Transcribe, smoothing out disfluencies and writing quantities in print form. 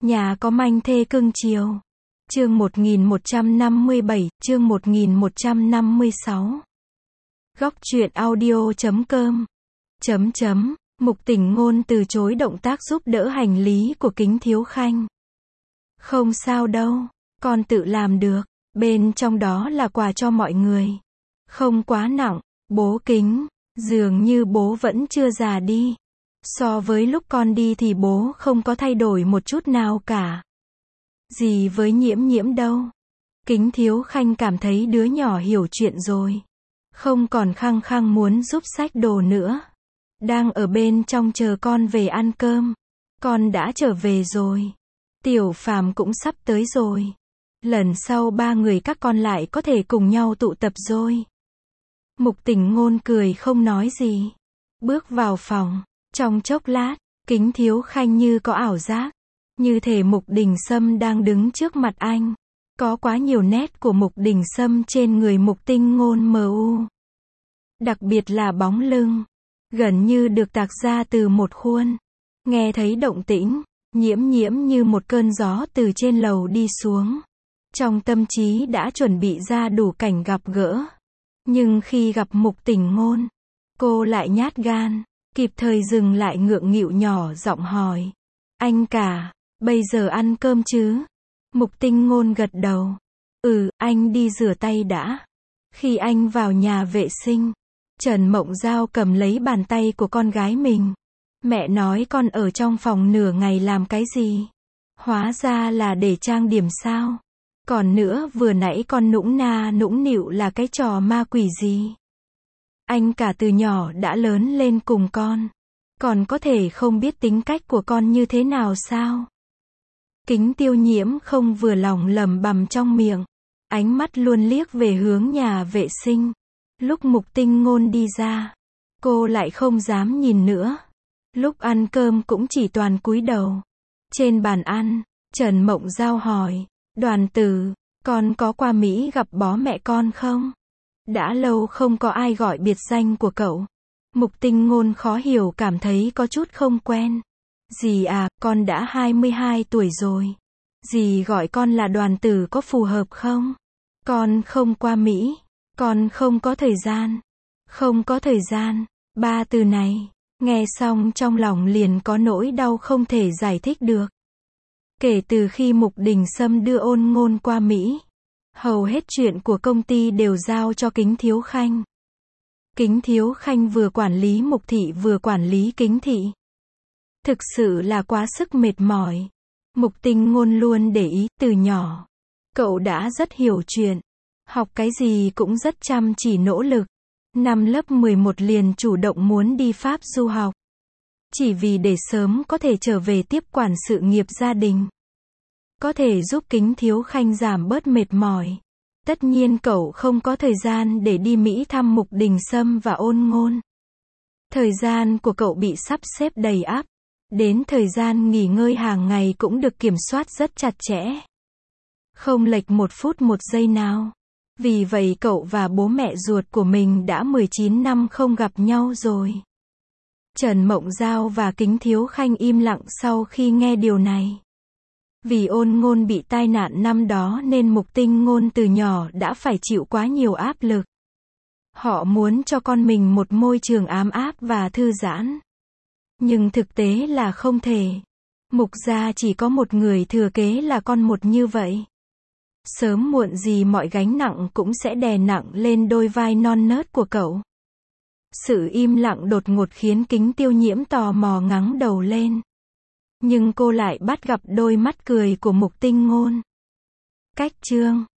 Nhà có manh thê cưng chiều. Chương 1157, chương 1156. Góc truyện audio.com. Mục Tình Ngôn từ chối động tác giúp đỡ hành lý của Kính Thiếu Khanh. Không sao đâu, con tự làm được, bên trong đó là quà cho mọi người. Không quá nặng, bố Kính, dường như bố vẫn chưa già đi. So với lúc con đi thì bố không có thay đổi một chút nào cả. Gì với Nhiễm Nhiễm đâu. Kính Thiếu Khanh cảm thấy đứa nhỏ hiểu chuyện rồi. Không còn khăng khăng muốn giúp xách đồ nữa. Đang ở bên trong chờ con về ăn cơm. Con đã trở về rồi. Tiểu Phàm cũng sắp tới rồi. Lần sau ba người các con lại có thể cùng nhau tụ tập rồi. Mục Tình Ngôn cười không nói gì. Bước vào phòng. Trong chốc lát, Kính Thiếu Khanh như có ảo giác. Như thể Mục Đình Sâm đang đứng trước mặt anh. Có quá nhiều nét của Mục Đình Sâm trên người Mục Tinh Ngôn mờ u. Đặc biệt là bóng lưng. Gần như được tạc ra từ một khuôn. Nghe thấy động tĩnh, Nhiễm Nhiễm như một cơn gió từ trên lầu đi xuống. Trong tâm trí đã chuẩn bị ra đủ cảnh gặp gỡ. Nhưng khi gặp Mục Tình Ngôn, cô lại nhát gan, kịp thời dừng lại ngượng nghịu nhỏ giọng hỏi. Anh cả, bây giờ ăn cơm chứ? Mục Tinh Ngôn gật đầu. Anh đi rửa tay đã. Khi anh vào nhà vệ sinh, Trần Mộng Giao cầm lấy bàn tay của con gái mình. Mẹ nói con ở trong phòng nửa ngày làm cái gì? Hóa ra là để trang điểm sao? Còn nữa vừa nãy con nũng na nũng nịu là cái trò ma quỷ gì? Anh cả từ nhỏ đã lớn lên cùng con. Còn có thể không biết tính cách của con như thế nào sao? Kính Tiêu Nhiễm không vừa lòng lẩm bẩm trong miệng. Ánh mắt luôn liếc về hướng nhà vệ sinh. Lúc Mục Tinh Ngôn đi ra, cô lại không dám nhìn nữa. Lúc ăn cơm cũng chỉ toàn cúi đầu. Trên bàn ăn, Trần Mộng Giao hỏi. Đoàn Tử, con có qua Mỹ gặp bố mẹ con không? Đã lâu không có ai gọi biệt danh của cậu. Mục Tinh Ngôn khó hiểu cảm thấy có chút không quen. Dì à, con đã 22 tuổi rồi. Dì gọi con là Đoàn Tử có phù hợp không? Con không qua Mỹ. Con không có thời gian. Không có thời gian. Ba từ này, nghe xong trong lòng liền có nỗi đau không thể giải thích được. Kể từ khi Mục Đình Sâm đưa Ôn Ngôn qua Mỹ, hầu hết chuyện của công ty đều giao cho Kính Thiếu Khanh. Kính Thiếu Khanh vừa quản lý Mục Thị vừa quản lý Kính Thị. Thực sự là quá sức mệt mỏi. Mục Tinh Ngôn luôn để ý, từ nhỏ. Cậu đã rất hiểu chuyện. Học cái gì cũng rất chăm chỉ nỗ lực. Năm lớp 11 liền chủ động muốn đi Pháp du học. Chỉ vì để sớm có thể trở về tiếp quản sự nghiệp gia đình. Có thể giúp Kính Thiếu Khanh giảm bớt mệt mỏi. Tất nhiên cậu không có thời gian để đi Mỹ thăm Mục Đình Sâm và Ôn Ngôn. Thời gian của cậu bị sắp xếp đầy ắp. Đến thời gian nghỉ ngơi hàng ngày cũng được kiểm soát rất chặt chẽ. Không lệch một phút một giây nào. Vì vậy cậu và bố mẹ ruột của mình đã 19 năm không gặp nhau rồi. Trần Mộng Giao và Kính Thiếu Khanh im lặng sau khi nghe điều này. Vì Ôn Ngôn bị tai nạn năm đó nên Mục Tinh Ngôn từ nhỏ đã phải chịu quá nhiều áp lực. Họ muốn cho con mình một môi trường ấm áp và thư giãn. Nhưng thực tế là không thể. Mục gia chỉ có một người thừa kế là con một như vậy. Sớm muộn gì mọi gánh nặng cũng sẽ đè nặng lên đôi vai non nớt của cậu. Sự im lặng đột ngột khiến Kính Tiêu Nhiễm tò mò ngẩng đầu lên. Nhưng cô lại bắt gặp đôi mắt cười của Mục Tinh Ngôn. Cách chương